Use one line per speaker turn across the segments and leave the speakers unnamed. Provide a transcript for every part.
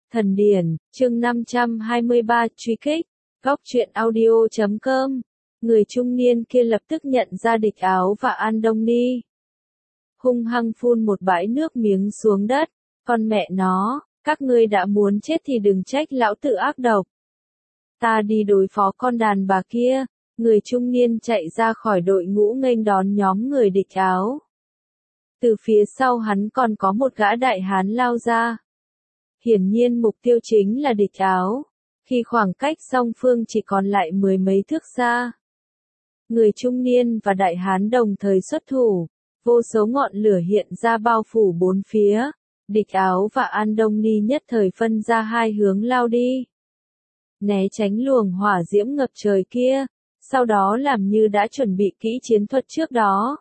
Thần Điển, chương 523, truy kích, góc truyện audio.com. Người trung niên kia lập tức nhận ra Địch Áo và An Đông Ni. Hung hăng phun một bãi nước miếng xuống đất, con mẹ nó, các ngươi đã muốn chết thì đừng trách lão tử ác độc. Ta đi đối phó con đàn bà kia. Người trung niên chạy ra khỏi đội ngũ nghênh đón nhóm người Địch Áo. Từ phía sau hắn còn có một gã đại hán lao ra. Hiển nhiên mục tiêu chính là Địch Áo, khi khoảng cách song phương chỉ còn lại mười mấy thước xa. Người trung niên và đại hán đồng thời xuất thủ, vô số ngọn lửa hiện ra bao phủ bốn phía. Địch Áo và An Đông Ni nhất thời phân ra hai hướng lao đi. Né tránh luồng hỏa diễm ngập trời kia, sau đó làm như đã chuẩn bị kỹ chiến thuật trước đó.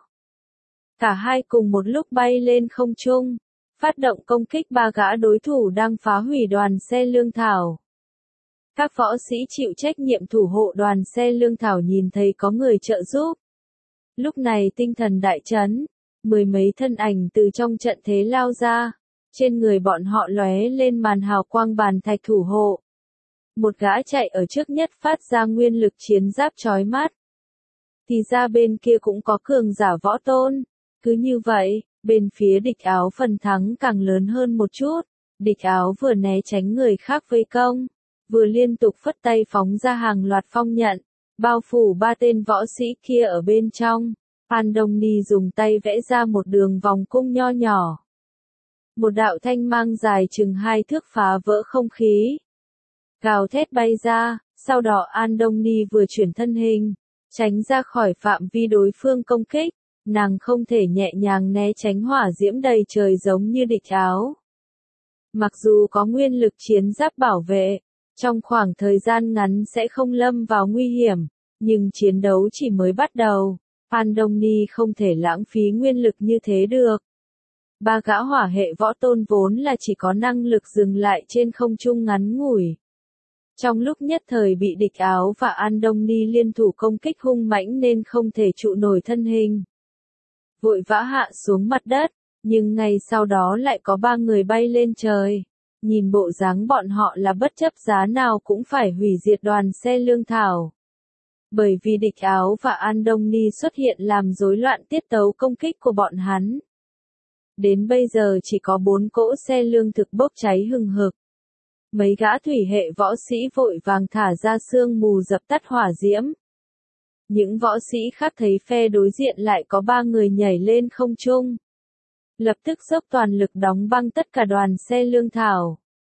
Cả hai cùng một lúc bay lên không trung, phát động công kích ba gã đối thủ đang phá hủy đoàn xe lương thảo. Các võ sĩ chịu trách nhiệm thủ hộ đoàn xe lương thảo nhìn thấy có người trợ giúp. Lúc này tinh thần đại chấn, mười mấy thân ảnh từ trong trận thế lao ra, trên người bọn họ lóe lên màn hào quang bàn thạch thủ hộ. Một gã chạy ở trước nhất phát ra nguyên lực chiến giáp chói mắt. Thì ra bên kia cũng có cường giả võ tôn. Cứ như vậy, bên phía Địch Áo phần thắng càng lớn hơn một chút. Địch Áo vừa né tránh người khác vây công, vừa liên tục phất tay phóng ra hàng loạt phong nhận, bao phủ ba tên võ sĩ kia ở bên trong. An Đông Ni dùng tay vẽ ra một đường vòng cung nho nhỏ. Một đạo thanh mang dài chừng 2 thước phá vỡ không khí. Gào thét bay ra, sau đó An Đông Ni vừa chuyển thân hình, tránh ra khỏi phạm vi đối phương công kích, nàng không thể nhẹ nhàng né tránh hỏa diễm đầy trời giống như Địch Áo. Mặc dù có nguyên lực chiến giáp bảo vệ, trong khoảng thời gian ngắn sẽ không lâm vào nguy hiểm, nhưng chiến đấu chỉ mới bắt đầu, An Đông Ni không thể lãng phí nguyên lực như thế được. Ba gã hỏa hệ võ tôn vốn là chỉ có năng lực dừng lại trên không trung ngắn ngủi. Trong lúc nhất thời bị Địch Áo và An Đông Ni liên thủ công kích hung mãnh nên không thể trụ nổi thân hình. Vội vã hạ xuống mặt đất, nhưng ngay sau đó lại có ba người bay lên trời. Nhìn bộ dáng bọn họ là bất chấp giá nào cũng phải hủy diệt đoàn xe lương thảo. Bởi vì Địch Áo và An Đông Ni xuất hiện làm rối loạn tiết tấu công kích của bọn hắn. Đến bây giờ chỉ có 4 cỗ xe lương thực bốc cháy hừng hực. Mấy gã thủy hệ võ sĩ vội vàng thả ra sương mù dập tắt hỏa diễm. Những võ sĩ khác thấy phe đối diện lại có 3 người nhảy lên không trung. Lập tức dốc toàn lực đóng băng tất cả đoàn xe lương thảo.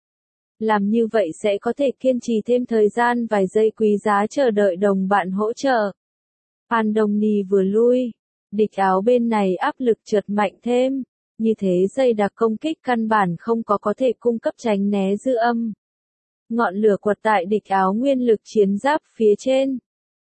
Làm như vậy sẽ có thể kiên trì thêm thời gian vài giây quý giá chờ đợi đồng bạn hỗ trợ. An Đông Ni vừa lui, Địch Áo bên này áp lực chợt mạnh thêm. Như thế dây đặc công kích căn bản không có thể cung cấp tránh né dư âm. Ngọn lửa quật tại Địch Áo nguyên lực chiến giáp phía trên.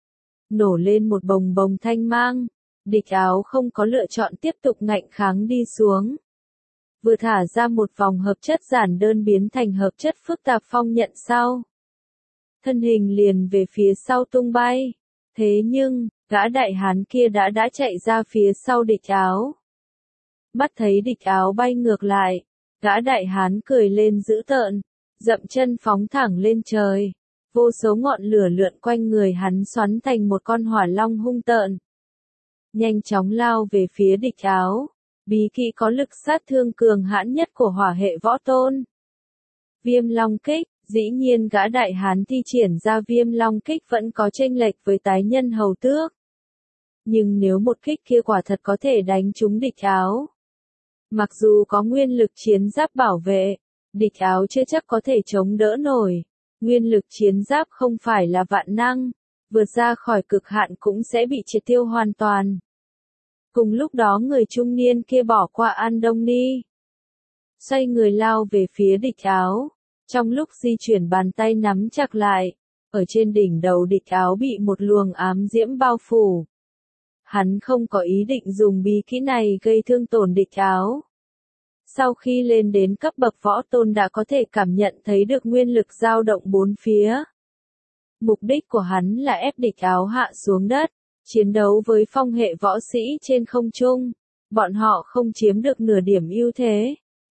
Nổ lên một bồng bồng thanh mang. Địch Áo không có lựa chọn tiếp tục ngạnh kháng đi xuống. Vừa thả ra một vòng hợp chất giản đơn biến thành hợp chất phức tạp phong nhận sau. Thân hình liền về phía sau tung bay. Thế nhưng, gã đại hán kia đã chạy ra phía sau Địch Áo. Mắt thấy Địch Áo bay ngược lại, gã đại hán cười lên dữ tợn, dậm chân phóng thẳng lên trời. Vô số ngọn lửa lượn quanh người hắn xoắn thành một con hỏa long hung tợn. Nhanh chóng lao về phía Địch Áo, bí kỹ có lực sát thương cường hãn nhất của hỏa hệ võ tôn. Viêm long kích, dĩ nhiên gã đại hán thi triển ra viêm long kích vẫn có chênh lệch với tái nhân hầu tước. Nhưng nếu một kích kia quả thật có thể đánh trúng Địch Áo. Mặc dù có nguyên lực chiến giáp bảo vệ, Địch Áo chưa chắc có thể chống đỡ nổi. Nguyên lực chiến giáp không phải là vạn năng, vượt ra khỏi cực hạn cũng sẽ bị triệt tiêu hoàn toàn. Cùng lúc đó người trung niên kia bỏ qua An Đông Ni. Xoay người lao về phía Địch Áo. Trong lúc di chuyển bàn tay nắm chặt lại, ở trên đỉnh đầu Địch Áo bị một luồng ám diễm bao phủ. Hắn không có ý định dùng bí kỹ này gây thương tổn Địch Áo. Sau khi lên đến cấp bậc võ tôn đã có thể cảm nhận thấy được nguyên lực dao động bốn phía. Mục đích của hắn là ép Địch Áo hạ xuống đất, chiến đấu với phong hệ võ sĩ trên không trung. Bọn họ không chiếm được nửa điểm ưu thế.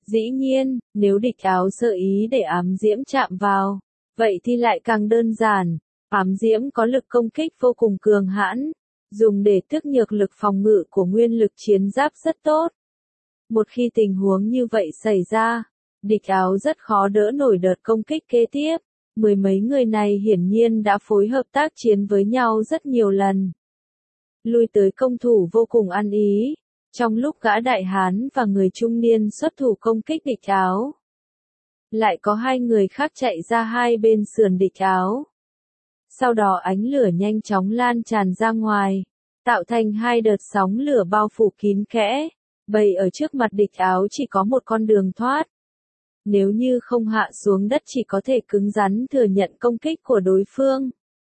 Dĩ nhiên, nếu địch áo sơ ý để ám diễm chạm vào, vậy thì lại càng đơn giản. Ám diễm có lực công kích vô cùng cường hãn, dùng để tước nhược lực phòng ngự của nguyên lực chiến giáp rất tốt. Một khi tình huống như vậy xảy ra, địch áo rất khó đỡ nổi đợt công kích kế tiếp. Mười mấy người này hiển nhiên đã phối hợp tác chiến với nhau rất nhiều lần. Lui tới công thủ vô cùng ăn ý. Trong lúc gã đại hán và người trung niên xuất thủ công kích địch áo, lại có hai người khác chạy ra hai bên sườn địch áo. Sau đó ánh lửa nhanh chóng lan tràn ra ngoài, tạo thành hai đợt sóng lửa bao phủ kín kẽ. Bầy ở trước mặt địch áo chỉ có một con đường thoát. Nếu như không hạ xuống đất chỉ có thể cứng rắn thừa nhận công kích của đối phương.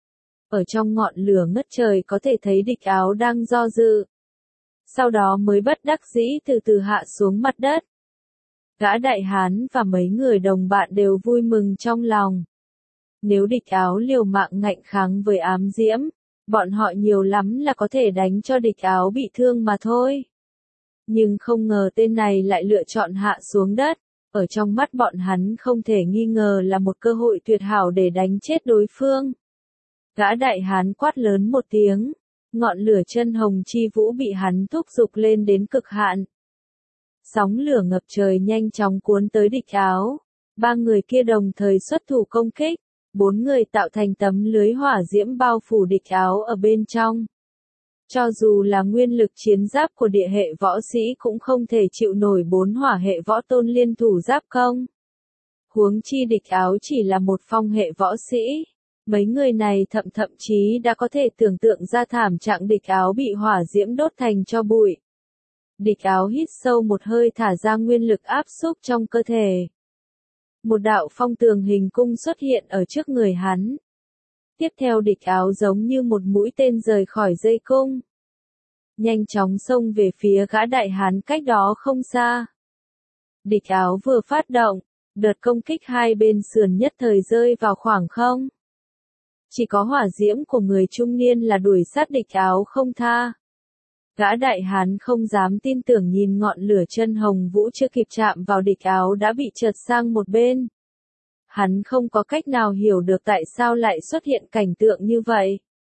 Ở trong ngọn lửa ngất trời có thể thấy địch áo đang do dự. Sau đó mới bất đắc dĩ từ từ hạ xuống mặt đất. Gã đại hán và mấy người đồng bạn đều vui mừng trong lòng. Nếu địch áo liều mạng ngạnh kháng với ám diễm, bọn họ nhiều lắm là có thể đánh cho địch áo bị thương mà thôi. Nhưng không ngờ tên này lại lựa chọn hạ xuống đất. Ở trong mắt bọn hắn không thể nghi ngờ là một cơ hội tuyệt hảo để đánh chết đối phương. Gã đại hán quát lớn một tiếng. Ngọn lửa chân hồng chi vũ bị hắn thúc giục lên đến cực hạn. Sóng lửa ngập trời nhanh chóng cuốn tới địch áo. Ba người kia đồng thời xuất thủ công kích. Bốn người tạo thành tấm lưới hỏa diễm bao phủ địch áo ở bên trong. Cho dù là nguyên lực chiến giáp của địa hệ võ sĩ cũng không thể chịu nổi bốn hỏa hệ võ tôn liên thủ giáp công. Huống chi địch áo chỉ là một phong hệ võ sĩ. Mấy người này thậm chí đã có thể tưởng tượng ra thảm trạng địch áo bị hỏa diễm đốt thành tro bụi. Địch áo hít sâu một hơi thả ra nguyên lực áp xúc trong cơ thể. Một đạo phong tường hình cung xuất hiện ở trước người hắn. Tiếp theo địch áo giống như một mũi tên rời khỏi dây cung. Nhanh chóng xông về phía gã đại hán cách đó không xa. Địch áo vừa phát động, đợt công kích hai bên sườn nhất thời rơi vào khoảng không. Chỉ có hỏa diễm của người trung niên là đuổi sát địch áo không tha. Gã đại hán không dám tin tưởng nhìn ngọn lửa chân hồng vũ chưa kịp chạm vào địch áo đã bị trượt sang một bên. Hắn không có cách nào hiểu được tại sao lại xuất hiện cảnh tượng như vậy.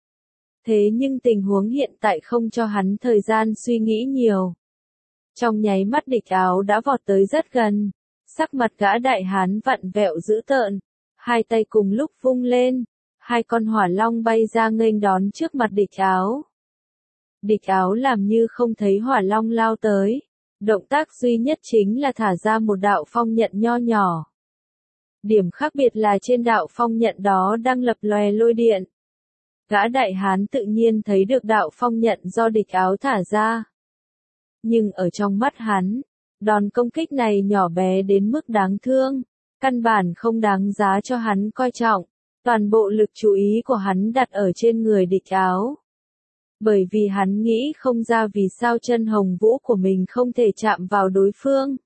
Thế nhưng tình huống hiện tại không cho hắn thời gian suy nghĩ nhiều. Trong nháy mắt địch áo đã vọt tới rất gần. Sắc mặt gã đại hán vặn vẹo dữ tợn. Hai tay cùng lúc vung lên. Hai con hỏa long bay ra nghênh đón trước mặt địch áo. Địch áo làm như không thấy hỏa long lao tới. Động tác duy nhất chính là thả ra một đạo phong nhận nho nhỏ. Điểm khác biệt là trên đạo phong nhận đó đang lập lòe lôi điện. Gã đại hán tự nhiên thấy được đạo phong nhận do địch áo thả ra. Nhưng ở trong mắt hắn, đòn công kích này nhỏ bé đến mức đáng thương, căn bản không đáng giá cho hắn coi trọng. Toàn bộ lực chú ý của hắn đặt ở trên người địch áo. Bởi vì hắn nghĩ không ra vì sao chân hồng vũ của mình không thể chạm vào đối phương.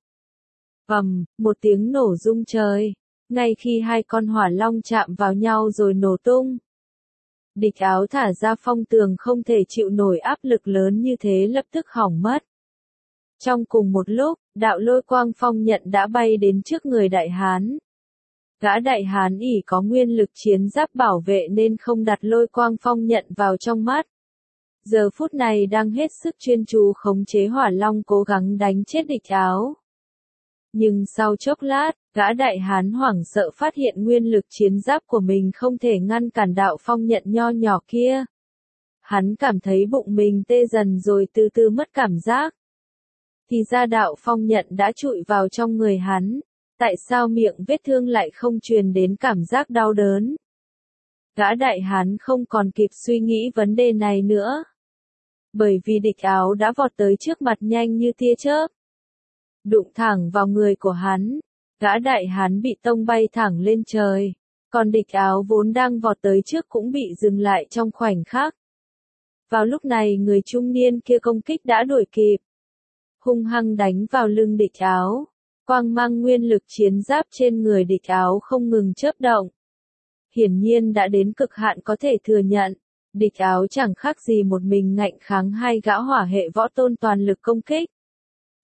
Một tiếng nổ rung trời. Ngay khi hai con hỏa long chạm vào nhau rồi nổ tung. Địch áo thả ra phong tường không thể chịu nổi áp lực lớn như thế lập tức hỏng mất. Trong cùng một lúc, đạo lôi quang phong nhận đã bay đến trước người đại hán. Gã đại hán ỷ có nguyên lực chiến giáp bảo vệ nên không đặt lôi quang phong nhận vào trong mắt. Giờ phút này đang hết sức chuyên chú khống chế hỏa long cố gắng đánh chết địch áo. Nhưng sau chốc lát, gã đại hán hoảng sợ phát hiện nguyên lực chiến giáp của mình không thể ngăn cản đạo phong nhận nho nhỏ kia. Hắn cảm thấy bụng mình tê dần rồi từ từ mất cảm giác. Thì ra đạo phong nhận đã trụi vào trong người hắn. Tại sao miệng vết thương lại không truyền đến cảm giác đau đớn? Gã đại hán không còn kịp suy nghĩ vấn đề này nữa. Bởi vì địch áo đã vọt tới trước mặt nhanh như tia chớp. Đụng thẳng vào người của hắn. Gã đại hán bị tông bay thẳng lên trời. Còn địch áo vốn đang vọt tới trước cũng bị dừng lại trong khoảnh khắc. Vào lúc này người trung niên kia công kích đã đuổi kịp. Hung hăng đánh vào lưng địch áo. Quang mang nguyên lực chiến giáp trên người địch áo không ngừng chớp động. Hiển nhiên đã đến cực hạn có thể thừa nhận. Địch áo chẳng khác gì một mình ngạnh kháng hai gã hỏa hệ võ tôn toàn lực công kích.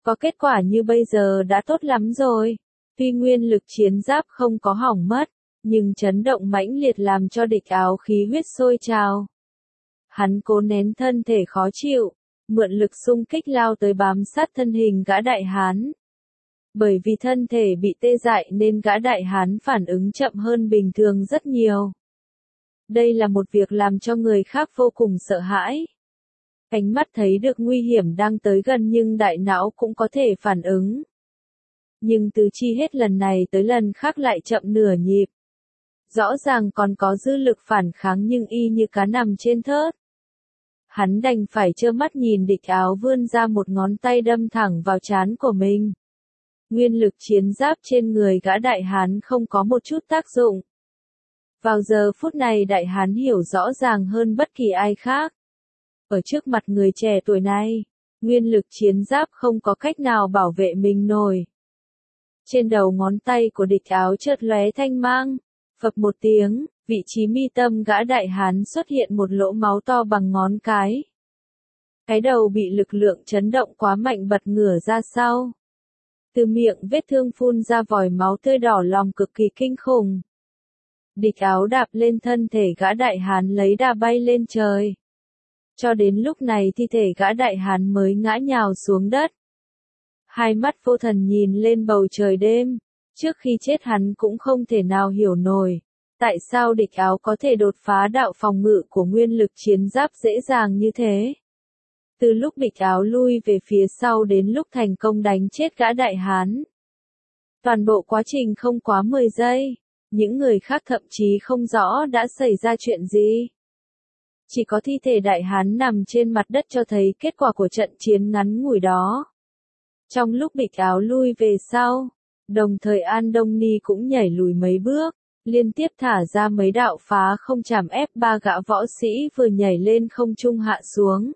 Có kết quả như bây giờ đã tốt lắm rồi. Tuy nguyên lực chiến giáp không có hỏng mất, nhưng chấn động mãnh liệt làm cho địch Áo khí huyết sôi trào. Hắn cố nén thân thể khó chịu, mượn lực xung kích lao tới bám sát thân hình gã đại hán. Bởi vì thân thể bị tê dại nên gã đại hán phản ứng chậm hơn bình thường rất nhiều. Đây là một việc làm cho người khác vô cùng sợ hãi. Ánh mắt thấy được nguy hiểm đang tới gần nhưng đại não cũng có thể phản ứng. Nhưng từ chi hết lần này tới lần khác lại chậm nửa nhịp. Rõ ràng còn có dư lực phản kháng nhưng y như cá nằm trên thớt. Hắn đành phải trơ mắt nhìn địch Áo vươn ra một ngón tay đâm thẳng vào trán của mình. Nguyên lực chiến giáp trên người gã đại hán không có một chút tác dụng. Vào giờ phút này đại hán hiểu rõ ràng hơn bất kỳ ai khác. Ở trước mặt người trẻ tuổi này, nguyên lực chiến giáp không có cách nào bảo vệ mình nổi. Trên đầu ngón tay của địch Áo chợt lóe thanh mang, phập một tiếng, vị trí mi tâm gã đại hán xuất hiện một lỗ máu to bằng ngón cái. Cái đầu bị lực lượng chấn động quá mạnh bật ngửa ra sau. Từ miệng vết thương phun ra vòi máu tươi đỏ lòm cực kỳ kinh khủng. Địch Áo đạp lên thân thể gã đại hán lấy đà bay lên trời. Cho đến lúc này thi thể gã đại hán mới ngã nhào xuống đất. Hai mắt vô thần nhìn lên bầu trời đêm, trước khi chết hắn cũng không thể nào hiểu nổi. Tại sao địch Áo có thể đột phá đạo phòng ngự của nguyên lực chiến giáp dễ dàng như thế? Từ lúc địch Áo lui về phía sau đến lúc thành công đánh chết gã đại hán. Toàn bộ quá trình không quá 10 giây, những người khác thậm chí không rõ đã xảy ra chuyện gì. Chỉ có thi thể đại hán nằm trên mặt đất cho thấy kết quả của trận chiến ngắn ngủi đó. Trong lúc địch Áo lui về sau, đồng thời An Đông Ni cũng nhảy lùi mấy bước, liên tiếp thả ra mấy đạo phá không chảm ép ba gã võ sĩ vừa nhảy lên không trung hạ xuống.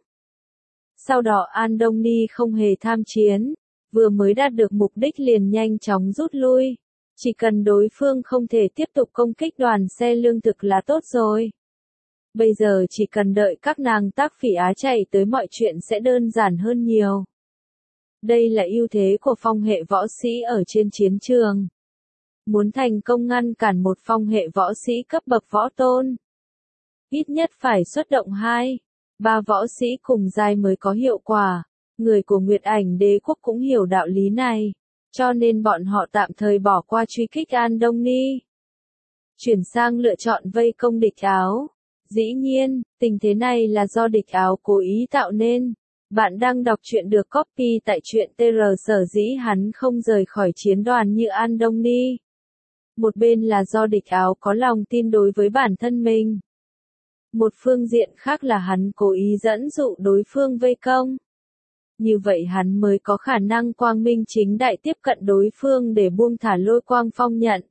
Sau đó An Đông Ni không hề tham chiến, vừa mới đạt được mục đích liền nhanh chóng rút lui. Chỉ cần đối phương không thể tiếp tục công kích đoàn xe lương thực là tốt rồi. Bây giờ chỉ cần đợi các nàng Tác Phỉ Á chạy tới mọi chuyện sẽ đơn giản hơn nhiều. Đây là ưu thế của phong hệ võ sĩ ở trên chiến trường. Muốn thành công ngăn cản một phong hệ võ sĩ cấp bậc võ tôn, ít nhất phải xuất động 2-3 võ sĩ cùng giai mới có hiệu quả. Người của Nguyệt Ảnh Đế quốc cũng hiểu đạo lý này, cho nên bọn họ tạm thời bỏ qua truy kích An Đông Ni. Chuyển sang lựa chọn vây công địch Áo. Dĩ nhiên, tình thế này là do địch Áo cố ý tạo nên. Bạn đang đọc truyện được copy tại truyện TR, sở dĩ hắn không rời khỏi chiến đoàn như An Đông Ni. Một bên là do địch Áo có lòng tin đối với bản thân mình. Một phương diện khác là hắn cố ý dẫn dụ đối phương vây công. Như vậy hắn mới có khả năng quang minh chính đại tiếp cận đối phương để buông thả Lôi Quang Phong Nhận.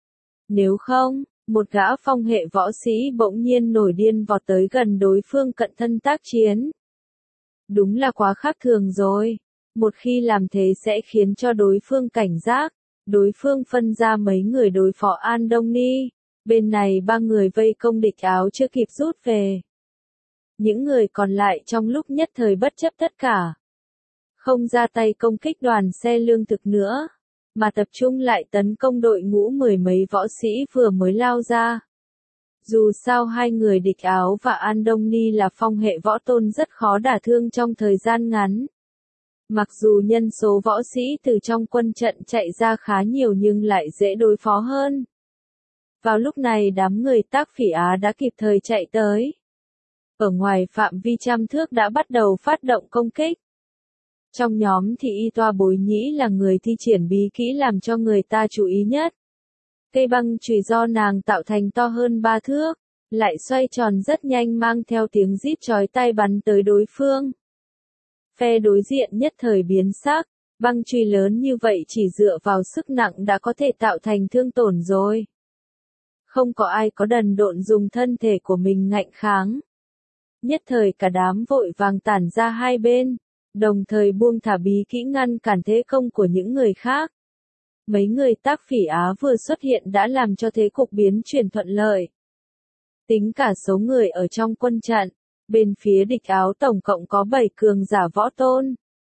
Nếu không, một gã phong hệ võ sĩ bỗng nhiên nổi điên vọt tới gần đối phương cận thân tác chiến. Đúng là quá khác thường rồi. Một khi làm thế sẽ khiến cho đối phương cảnh giác. Đối phương phân ra mấy người đối phó An Đông Ni. Bên này 3 người vây công địch Áo chưa kịp rút về. Những người còn lại trong lúc nhất thời bất chấp tất cả, không ra tay công kích đoàn xe lương thực nữa, mà tập trung lại tấn công đội ngũ 10 mấy võ sĩ vừa mới lao ra. Dù sao hai người địch Áo và An Đông Ni là phong hệ võ tôn rất khó đả thương trong thời gian ngắn. Mặc dù nhân số võ sĩ từ trong quân trận chạy ra khá nhiều nhưng lại dễ đối phó hơn. Vào lúc này đám người Tác Phỉ Á đã kịp thời chạy tới. Ở ngoài phạm vi trăm thước đã bắt đầu phát động công kích. Trong nhóm thì Y Toa Bối Nhĩ là người thi triển bí kỹ làm cho người ta chú ý nhất. Cây băng chùy do nàng tạo thành to hơn 3 thước, lại xoay tròn rất nhanh mang theo tiếng rít chói tai bắn tới đối phương. Phe đối diện nhất thời biến sắc, băng chùy lớn như vậy chỉ dựa vào sức nặng đã có thể tạo thành thương tổn rồi. Không có ai có đần độn dùng thân thể của mình ngạnh kháng. Nhất thời cả đám vội vàng tản ra hai bên, đồng thời buông thả bí kỹ ngăn cản thế công của những người khác. Mấy người Tác Phỉ Á vừa xuất hiện đã làm cho thế cục biến chuyển thuận lợi. Tính cả số người ở trong quân trận, bên phía địch Áo tổng cộng có 7 cường giả võ tôn.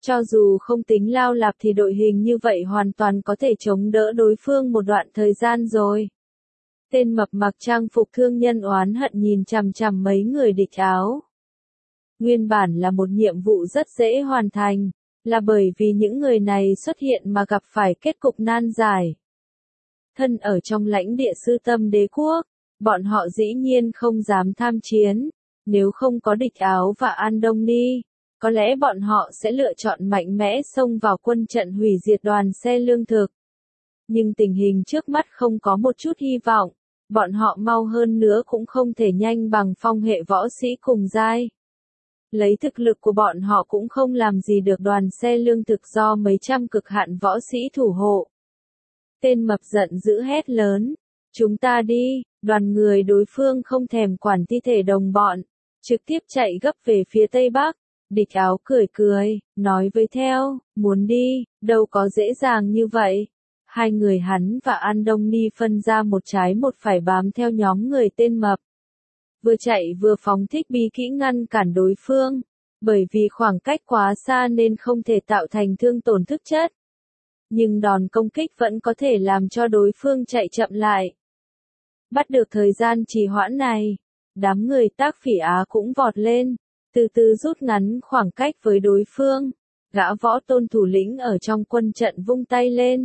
Cho dù không tính Lao Lạp thì đội hình như vậy hoàn toàn có thể chống đỡ đối phương một đoạn thời gian rồi. Tên mập mặc trang phục thương nhân oán hận nhìn chằm chằm mấy người địch áo. Nguyên bản là một nhiệm vụ rất dễ hoàn thành, là bởi vì những người này xuất hiện mà gặp phải kết cục nan giải. Thân ở trong lãnh địa Sư Tâm Đế quốc, bọn họ dĩ nhiên không dám tham chiến, nếu không có địch áo và An Đông Ni, có lẽ bọn họ sẽ lựa chọn mạnh mẽ xông vào quân trận hủy diệt đoàn xe lương thực. Nhưng tình hình trước mắt không có một chút hy vọng, bọn họ mau hơn nữa cũng không thể nhanh bằng phong hệ võ sĩ cùng giai. Lấy thực lực của bọn họ cũng không làm gì được đoàn xe lương thực do mấy trăm cực hạn võ sĩ thủ hộ. Tên mập giận dữ hét lớn, chúng ta đi, đoàn người đối phương không thèm quản thi thể đồng bọn, trực tiếp chạy gấp về phía tây bắc. Địch áo cười cười, nói với theo, muốn đi, đâu có dễ dàng như vậy. Hai người hắn và An Đông Ni phân ra một trái một phải bám theo nhóm người tên mập. Vừa chạy vừa phóng thích bí kỹ ngăn cản đối phương, bởi vì khoảng cách quá xa nên không thể tạo thành thương tổn thực chất. Nhưng đòn công kích vẫn có thể làm cho đối phương chạy chậm lại. Bắt được thời gian trì hoãn này, đám người Tác Phỉ Á cũng vọt lên, từ từ rút ngắn khoảng cách với đối phương. Gã võ tôn thủ lĩnh ở trong quân trận vung tay lên.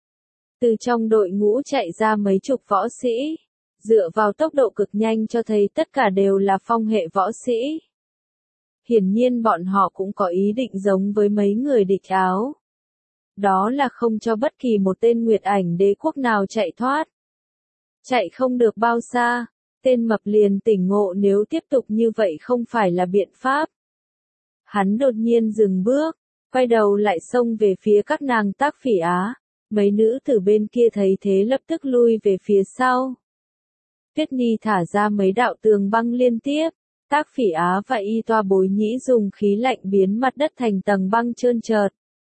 Từ trong đội ngũ chạy ra mấy chục võ sĩ, dựa vào tốc độ cực nhanh cho thấy tất cả đều là phong hệ võ sĩ. Hiển nhiên bọn họ cũng có ý định giống với mấy người địch áo. Đó là không cho bất kỳ một tên Nguyệt Ảnh Đế quốc nào chạy thoát. Chạy không được bao xa, tên mập liền tỉnh ngộ nếu tiếp tục như vậy không phải là biện pháp. Hắn đột nhiên dừng bước, quay đầu lại xông về phía các nàng Tác Phỉ Á. Mấy nữ tử bên kia thấy thế lập tức lui về phía sau. Tuyết Nhi thả ra mấy đạo tường băng liên tiếp. Tác Phỉ Á và Y Toa Bối Nhĩ dùng khí lạnh biến mặt đất thành tầng băng trơn trượt.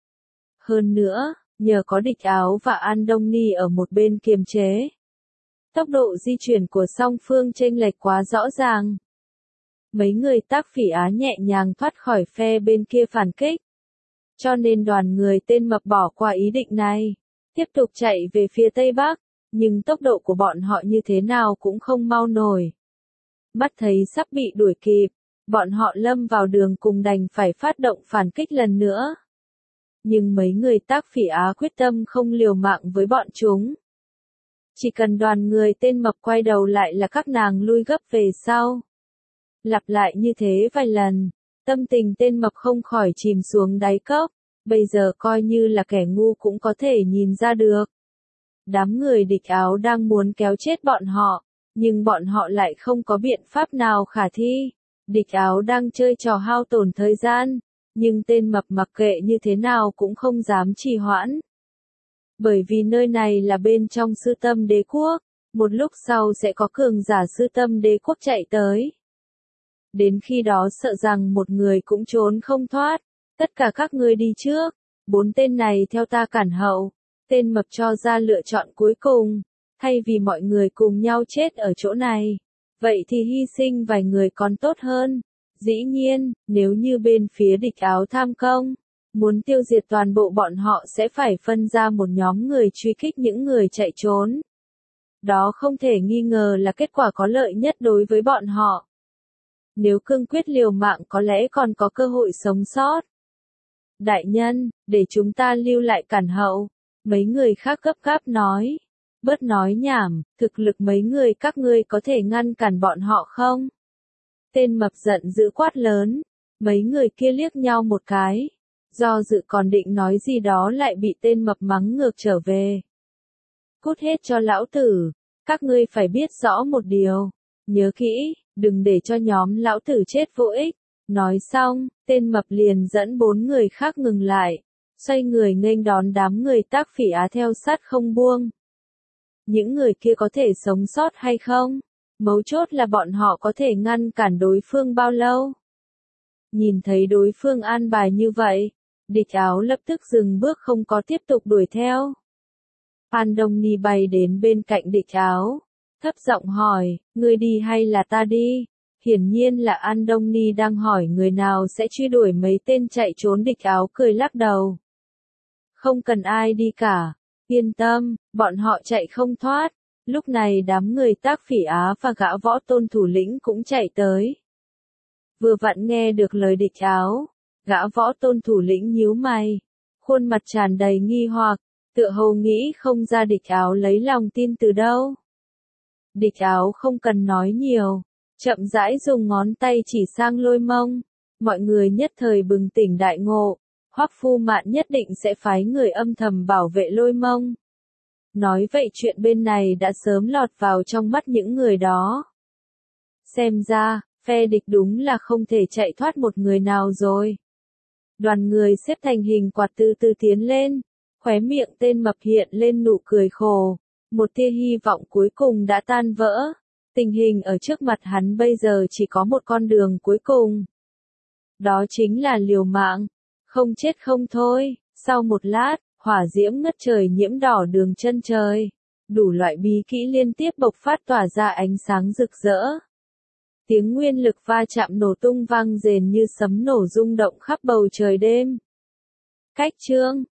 Hơn nữa, nhờ có địch áo và An Đông Ni ở một bên kiềm chế, tốc độ di chuyển của song phương chênh lệch quá rõ ràng. Mấy người Tác Phỉ Á nhẹ nhàng thoát khỏi phe bên kia phản kích. Cho nên đoàn người tên mập bỏ qua ý định này, tiếp tục chạy về phía tây bắc, nhưng tốc độ của bọn họ như thế nào cũng không mau nổi. Mắt thấy sắp bị đuổi kịp, bọn họ lâm vào đường cùng đành phải phát động phản kích lần nữa. Nhưng mấy người Tác Phỉ Á quyết tâm không liều mạng với bọn chúng. Chỉ cần đoàn người tên mập quay đầu lại là các nàng lui gấp về sau. Lặp lại như thế vài lần, tâm tình tên mập không khỏi chìm xuống đáy cốc, bây giờ coi như là kẻ ngu cũng có thể nhìn ra được. Đám người địch áo đang muốn kéo chết bọn họ, nhưng bọn họ lại không có biện pháp nào khả thi. Địch áo đang chơi trò hao tổn thời gian, nhưng tên mập mặc kệ như thế nào cũng không dám trì hoãn. Bởi vì nơi này là bên trong Sư Tâm Đế quốc, một lúc sau sẽ có cường giả Sư Tâm Đế quốc chạy tới. Đến khi đó sợ rằng một người cũng trốn không thoát, tất cả các ngươi đi trước, 4 tên này theo ta cản hậu. Tên mập cho ra lựa chọn cuối cùng, thay vì mọi người cùng nhau chết ở chỗ này, vậy thì hy sinh vài người còn tốt hơn. Dĩ nhiên, nếu như bên phía địch áo tham công, muốn tiêu diệt toàn bộ bọn họ sẽ phải phân ra một nhóm người truy kích những người chạy trốn. Đó không thể nghi ngờ là kết quả có lợi nhất đối với bọn họ. Nếu cương quyết liều mạng có lẽ còn có cơ hội sống sót. Đại nhân, để chúng ta lưu lại cản hậu. Mấy người khác gấp gáp nói. Bớt nói nhảm, thực lực mấy người các ngươi có thể ngăn cản bọn họ không? Tên mập giận dữ quát lớn. Mấy người kia liếc nhau một cái. Do dự còn định nói gì đó lại bị tên mập mắng ngược trở về. Cút hết cho lão tử, các ngươi phải biết rõ một điều. Nhớ kỹ, đừng để cho nhóm lão tử chết vô ích. Nói xong, tên mập liền dẫn 4 người khác ngừng lại. Xoay người nghênh đón đám người Tác Phỉ Á theo sát không buông. Những người kia có thể sống sót hay không? Mấu chốt là bọn họ có thể ngăn cản đối phương bao lâu? Nhìn thấy đối phương an bài như vậy, địch áo lập tức dừng bước không có tiếp tục đuổi theo. An Đông Ni bay đến bên cạnh địch áo, thấp giọng hỏi, ngươi đi hay là ta đi? Hiển nhiên là Andoni đang hỏi người nào sẽ truy đuổi mấy tên chạy trốn. Địch áo cười lắc đầu. Không cần ai đi cả. Yên tâm, bọn họ chạy không thoát. Lúc này đám người Tác Phỉ Á và gã võ tôn thủ lĩnh cũng chạy tới. Vừa vặn nghe được lời địch áo, gã võ tôn thủ lĩnh nhíu mày, khuôn mặt tràn đầy nghi hoặc, tựa hồ nghĩ không ra địch áo lấy lòng tin từ đâu. Địch áo không cần nói nhiều, chậm rãi dùng ngón tay chỉ sang Lôi Mông, mọi người nhất thời bừng tỉnh đại ngộ, Hoắc Phu Mạn nhất định sẽ phái người âm thầm bảo vệ Lôi Mông. Nói vậy chuyện bên này đã sớm lọt vào trong mắt những người đó. Xem ra, phe địch đúng là không thể chạy thoát một người nào rồi. Đoàn người xếp thành hình quạt từ từ tiến lên, khóe miệng tên mập hiện lên nụ cười khổ, một tia hy vọng cuối cùng đã tan vỡ. Tình hình ở trước mặt hắn bây giờ chỉ có một con đường cuối cùng. Đó chính là liều mạng, không chết không thôi. Sau một lát, hỏa diễm ngất trời nhiễm đỏ đường chân trời. Đủ loại bí kỹ liên tiếp bộc phát tỏa ra ánh sáng rực rỡ. Tiếng nguyên lực va chạm nổ tung vang rền như sấm nổ rung động khắp bầu trời đêm. Cách chương